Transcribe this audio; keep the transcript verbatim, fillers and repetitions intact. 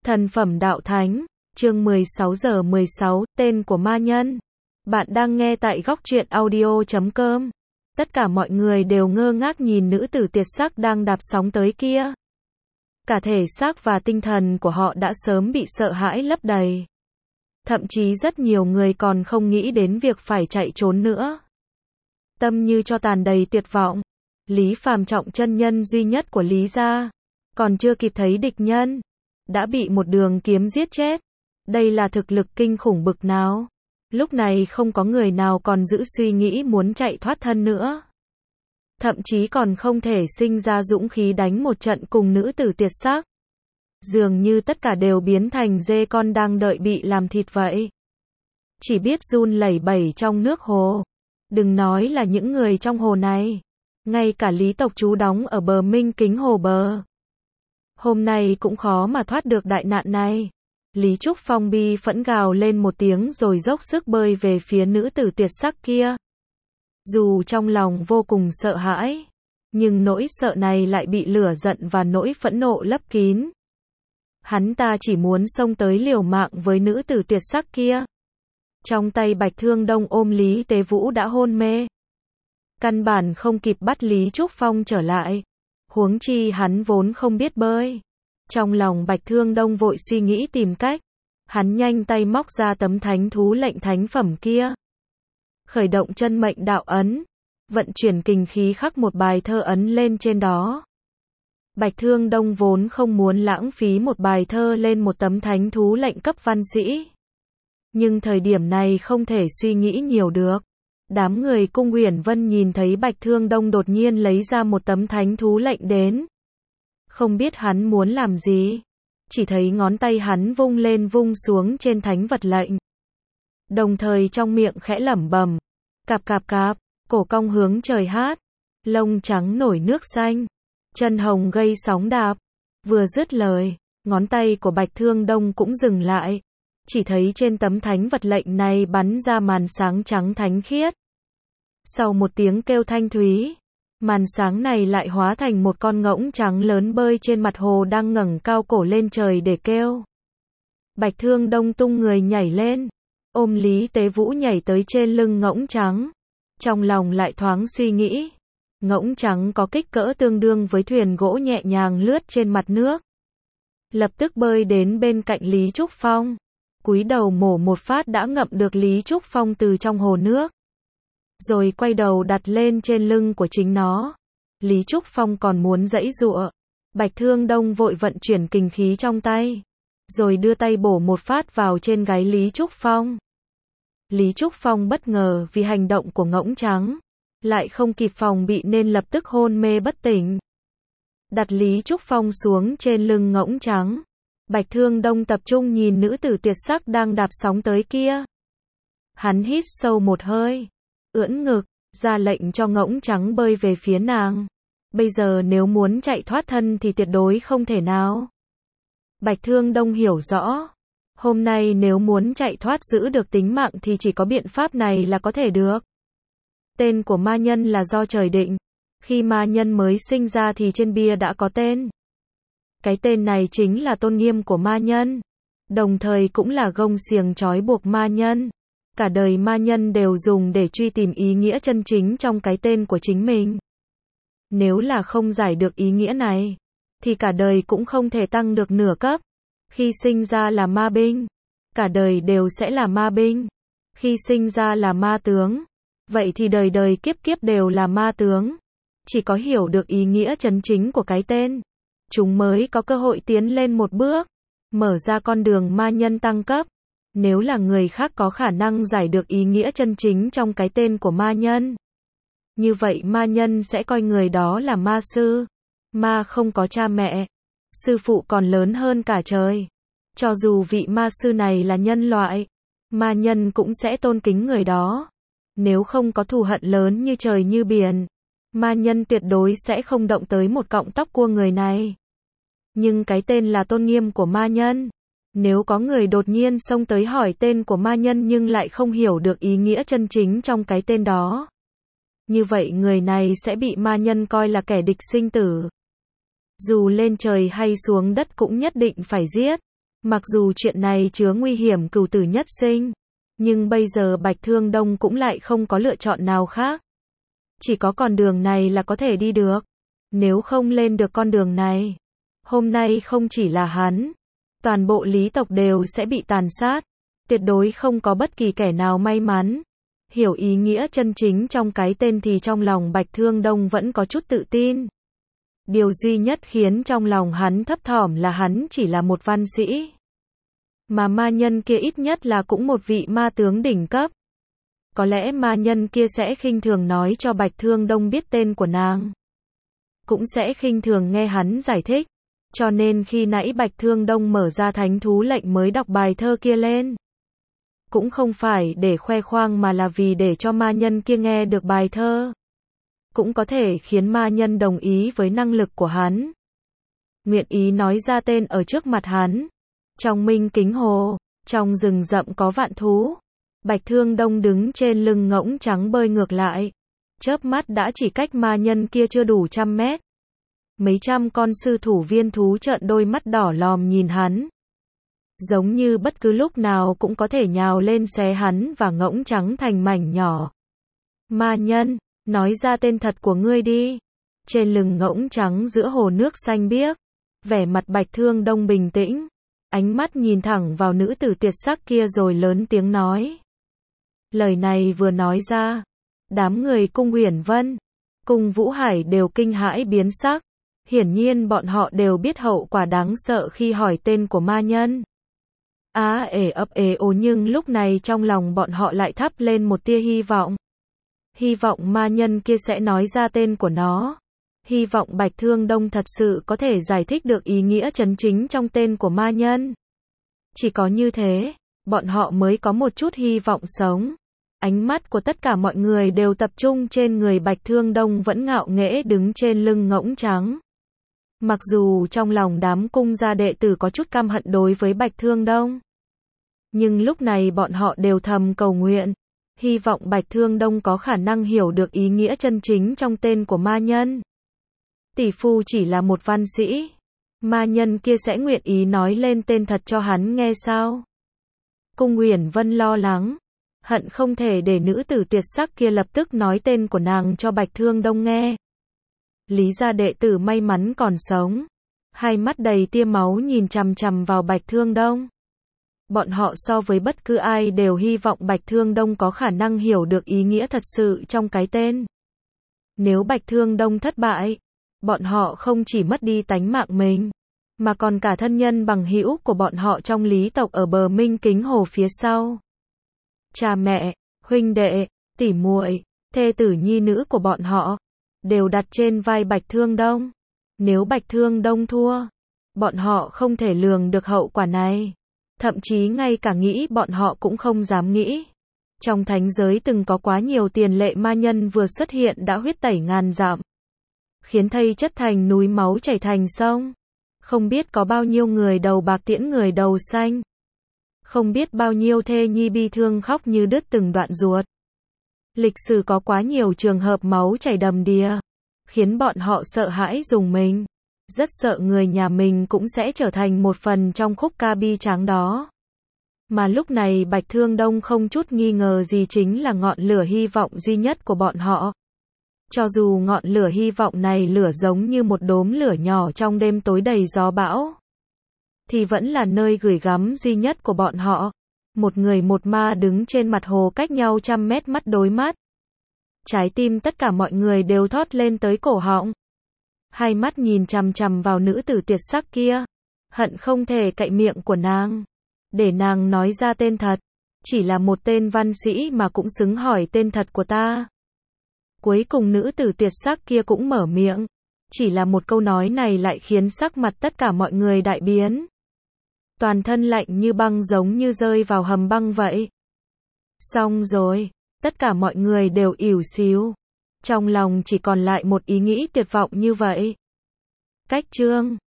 Thần phẩm đạo thánh, chương mười sáu giờ mười sáu, tên của ma nhân. Bạn đang nghe tại góc truyện audio chấm com. Tất cả mọi người đều ngơ ngác nhìn nữ tử tuyệt sắc đang đạp sóng tới kia. Cả thể xác và tinh thần của họ đã sớm bị sợ hãi lấp đầy. Thậm chí rất nhiều người còn không nghĩ đến việc phải chạy trốn nữa. Tâm như cho tàn đầy tuyệt vọng. Lý Phàm trọng chân nhân duy nhất của Lý gia, còn chưa kịp thấy địch nhân, đã bị một đường kiếm giết chết. Đây là thực lực kinh khủng bực nào. Lúc này không có người nào còn giữ suy nghĩ muốn chạy thoát thân nữa. Thậm chí còn không thể sinh ra dũng khí đánh một trận cùng nữ tử tuyệt sắc. Dường như tất cả đều biến thành dê con đang đợi bị làm thịt vậy. Chỉ biết run lẩy bẩy trong nước hồ. Đừng nói là những người trong hồ này. Ngay cả Lý tộc chú đóng ở bờ Minh Kính hồ bờ. Hôm nay cũng khó mà thoát được đại nạn này. Lý Trúc Phong bi phẫn gào lên một tiếng rồi dốc sức bơi về phía nữ tử tuyệt sắc kia. Dù trong lòng vô cùng sợ hãi, nhưng nỗi sợ này lại bị lửa giận và nỗi phẫn nộ lấp kín. Hắn ta chỉ muốn xông tới liều mạng với nữ tử tuyệt sắc kia. Trong tay Bạch Thương Đông ôm Lý Tế Vũ đã hôn mê. Căn bản không kịp bắt Lý Trúc Phong trở lại. Huống chi hắn vốn không biết bơi. Trong lòng Bạch Thương Đông vội suy nghĩ tìm cách. Hắn nhanh tay móc ra tấm thánh thú lệnh thánh phẩm kia. Khởi động chân mệnh đạo ấn. Vận chuyển kinh khí khắc một bài thơ ấn lên trên đó. Bạch Thương Đông vốn không muốn lãng phí một bài thơ lên một tấm thánh thú lệnh cấp văn sĩ. Nhưng thời điểm này không thể suy nghĩ nhiều được. Đám người cung Uyển Vân nhìn thấy Bạch Thương Đông đột nhiên lấy ra một tấm thánh thú lệnh đến. Không biết hắn muốn làm gì. Chỉ thấy ngón tay hắn vung lên vung xuống trên thánh vật lệnh. Đồng thời trong miệng khẽ lẩm bẩm. Cạp cạp cạp, cổ cong hướng trời hát. Lông trắng nổi nước xanh. Chân hồng gây sóng đạp. Vừa dứt lời, ngón tay của Bạch Thương Đông cũng dừng lại. Chỉ thấy trên tấm thánh vật lệnh này bắn ra màn sáng trắng thánh khiết. Sau một tiếng kêu thanh thúy, màn sáng này lại hóa thành một con ngỗng trắng lớn bơi trên mặt hồ đang ngẩng cao cổ lên trời để kêu. Bạch Thương Đông tung người nhảy lên, ôm Lý Tế Vũ nhảy tới trên lưng ngỗng trắng. Trong lòng lại thoáng suy nghĩ, ngỗng trắng có kích cỡ tương đương với thuyền gỗ nhẹ nhàng lướt trên mặt nước. Lập tức bơi đến bên cạnh Lý Trúc Phong. Cúi đầu mổ một phát đã ngậm được Lý Trúc Phong từ trong hồ nước. Rồi quay đầu đặt lên trên lưng của chính nó. Lý Trúc Phong còn muốn giãy giụa. Bạch Thương Đông vội vận chuyển kinh khí trong tay. Rồi đưa tay bổ một phát vào trên gáy Lý Trúc Phong. Lý Trúc Phong bất ngờ vì hành động của ngỗng trắng. Lại không kịp phòng bị nên lập tức hôn mê bất tỉnh. Đặt Lý Trúc Phong xuống trên lưng ngỗng trắng. Bạch Thương Đông tập trung nhìn nữ tử tuyệt sắc đang đạp sóng tới kia. Hắn hít sâu một hơi, ưỡn ngực, ra lệnh cho ngỗng trắng bơi về phía nàng. Bây giờ nếu muốn chạy thoát thân thì tuyệt đối không thể nào. Bạch Thương Đông hiểu rõ. Hôm nay nếu muốn chạy thoát giữ được tính mạng thì chỉ có biện pháp này là có thể được. Tên của ma nhân là do trời định. Khi ma nhân mới sinh ra thì trên bia đã có tên. Cái tên này chính là tôn nghiêm của ma nhân. Đồng thời cũng là gông xiềng trói buộc ma nhân. Cả đời ma nhân đều dùng để truy tìm ý nghĩa chân chính trong cái tên của chính mình. Nếu là không giải được ý nghĩa này, thì cả đời cũng không thể tăng được nửa cấp. Khi sinh ra là ma binh, cả đời đều sẽ là ma binh. Khi sinh ra là ma tướng, vậy thì đời đời kiếp kiếp đều là ma tướng. Chỉ có hiểu được ý nghĩa chân chính của cái tên, chúng mới có cơ hội tiến lên một bước, mở ra con đường ma nhân tăng cấp. Nếu là người khác có khả năng giải được ý nghĩa chân chính trong cái tên của ma nhân, như vậy ma nhân sẽ coi người đó là ma sư. Ma không có cha mẹ, sư phụ còn lớn hơn cả trời. Cho dù vị ma sư này là nhân loại, ma nhân cũng sẽ tôn kính người đó. Nếu không có thù hận lớn như trời như biển, ma nhân tuyệt đối sẽ không động tới một cọng tóc của người này. Nhưng cái tên là tôn nghiêm của ma nhân. Nếu có người đột nhiên xông tới hỏi tên của ma nhân nhưng lại không hiểu được ý nghĩa chân chính trong cái tên đó, như vậy người này sẽ bị ma nhân coi là kẻ địch sinh tử. Dù lên trời hay xuống đất cũng nhất định phải giết. Mặc dù chuyện này chứa nguy hiểm cửu tử nhất sinh, nhưng bây giờ Bạch Thương Đông cũng lại không có lựa chọn nào khác. Chỉ có con đường này là có thể đi được. Nếu không lên được con đường này, hôm nay không chỉ là hắn, toàn bộ Lý tộc đều sẽ bị tàn sát. Tuyệt đối không có bất kỳ kẻ nào may mắn. Hiểu ý nghĩa chân chính trong cái tên thì trong lòng Bạch Thương Đông vẫn có chút tự tin. Điều duy nhất khiến trong lòng hắn thấp thỏm là hắn chỉ là một văn sĩ. Mà ma nhân kia ít nhất là cũng một vị ma tướng đỉnh cấp. Có lẽ ma nhân kia sẽ khinh thường nói cho Bạch Thương Đông biết tên của nàng. Cũng sẽ khinh thường nghe hắn giải thích. Cho nên khi nãy Bạch Thương Đông mở ra thánh thú lệnh mới đọc bài thơ kia lên. Cũng không phải để khoe khoang mà là vì để cho ma nhân kia nghe được bài thơ. Cũng có thể khiến ma nhân đồng ý với năng lực của hắn. Nguyện ý nói ra tên ở trước mặt hắn. Trong Minh Kính Hồ, trong rừng rậm có vạn thú. Bạch Thương Đông đứng trên lưng ngỗng trắng bơi ngược lại. Chớp mắt đã chỉ cách ma nhân kia chưa đủ trăm mét. Mấy trăm con sư thủ viên thú trợn đôi mắt đỏ lòm nhìn hắn. Giống như bất cứ lúc nào cũng có thể nhào lên xé hắn và ngỗng trắng thành mảnh nhỏ. Ma nhân, nói ra tên thật của ngươi đi. Trên lưng ngỗng trắng giữa hồ nước xanh biếc, vẻ mặt Bạch Thương Đông bình tĩnh, ánh mắt nhìn thẳng vào nữ tử tuyệt sắc kia rồi lớn tiếng nói. Lời này vừa nói ra, đám người cung Huyền Vân, cung Vũ Hải đều kinh hãi biến sắc. Hiển nhiên bọn họ đều biết hậu quả đáng sợ khi hỏi tên của ma nhân. Á ể ấp ế ồ nhưng lúc này trong lòng bọn họ lại thắp lên một tia hy vọng. Hy vọng ma nhân kia sẽ nói ra tên của nó. Hy vọng Bạch Thương Đông thật sự có thể giải thích được ý nghĩa chân chính trong tên của ma nhân. Chỉ có như thế, bọn họ mới có một chút hy vọng sống. Ánh mắt của tất cả mọi người đều tập trung trên người Bạch Thương Đông vẫn ngạo nghễ đứng trên lưng ngỗng trắng. Mặc dù trong lòng đám cung gia đệ tử có chút căm hận đối với Bạch Thương Đông, nhưng lúc này bọn họ đều thầm cầu nguyện, hy vọng Bạch Thương Đông có khả năng hiểu được ý nghĩa chân chính trong tên của ma nhân. Tỷ phu chỉ là một văn sĩ, ma nhân kia sẽ nguyện ý nói lên tên thật cho hắn nghe sao? Cung Huyền Vân lo lắng, hận không thể để nữ tử tuyệt sắc kia lập tức nói tên của nàng cho Bạch Thương Đông nghe. Lý gia đệ tử may mắn còn sống, hai mắt đầy tia máu nhìn chằm chằm vào Bạch Thương Đông. Bọn họ so với bất cứ ai đều hy vọng Bạch Thương Đông có khả năng hiểu được ý nghĩa thật sự trong cái tên. Nếu Bạch Thương Đông thất bại, bọn họ không chỉ mất đi tánh mạng mình, mà còn cả thân nhân bằng hữu của bọn họ trong Lý tộc ở bờ Minh Kính Hồ phía sau. Cha mẹ, huynh đệ, tỷ muội, thê tử nhi nữ của bọn họ đều đặt trên vai Bạch Thương Đông. Nếu Bạch Thương Đông thua, bọn họ không thể lường được hậu quả này. Thậm chí ngay cả nghĩ bọn họ cũng không dám nghĩ. Trong thánh giới từng có quá nhiều tiền lệ ma nhân vừa xuất hiện đã huyết tẩy ngàn dặm, khiến thây chất thành núi, máu chảy thành sông. Không biết có bao nhiêu người đầu bạc tiễn người đầu xanh. Không biết bao nhiêu thê nhi bi thương khóc như đứt từng đoạn ruột. Lịch sử có quá nhiều trường hợp máu chảy đầm đìa, khiến bọn họ sợ hãi rùng mình. Rất sợ người nhà mình cũng sẽ trở thành một phần trong khúc ca bi tráng đó. Mà lúc này Bạch Thương Đông không chút nghi ngờ gì chính là ngọn lửa hy vọng duy nhất của bọn họ. Cho dù ngọn lửa hy vọng này lửa giống như một đốm lửa nhỏ trong đêm tối đầy gió bão, thì vẫn là nơi gửi gắm duy nhất của bọn họ. Một người một ma đứng trên mặt hồ cách nhau trăm mét mắt đối mắt. Trái tim tất cả mọi người đều thót lên tới cổ họng. Hai mắt nhìn chằm chằm vào nữ tử tuyệt sắc kia. Hận không thể cậy miệng của nàng, để nàng nói ra tên thật. Chỉ là một tên văn sĩ mà cũng xứng hỏi tên thật của ta. Cuối cùng nữ tử tuyệt sắc kia cũng mở miệng. Chỉ là một câu nói này lại khiến sắc mặt tất cả mọi người đại biến. Toàn thân lạnh như băng giống như rơi vào hầm băng vậy. Xong rồi, tất cả mọi người đều ỉu xìu. Trong lòng chỉ còn lại một ý nghĩ tuyệt vọng như vậy. Cách chương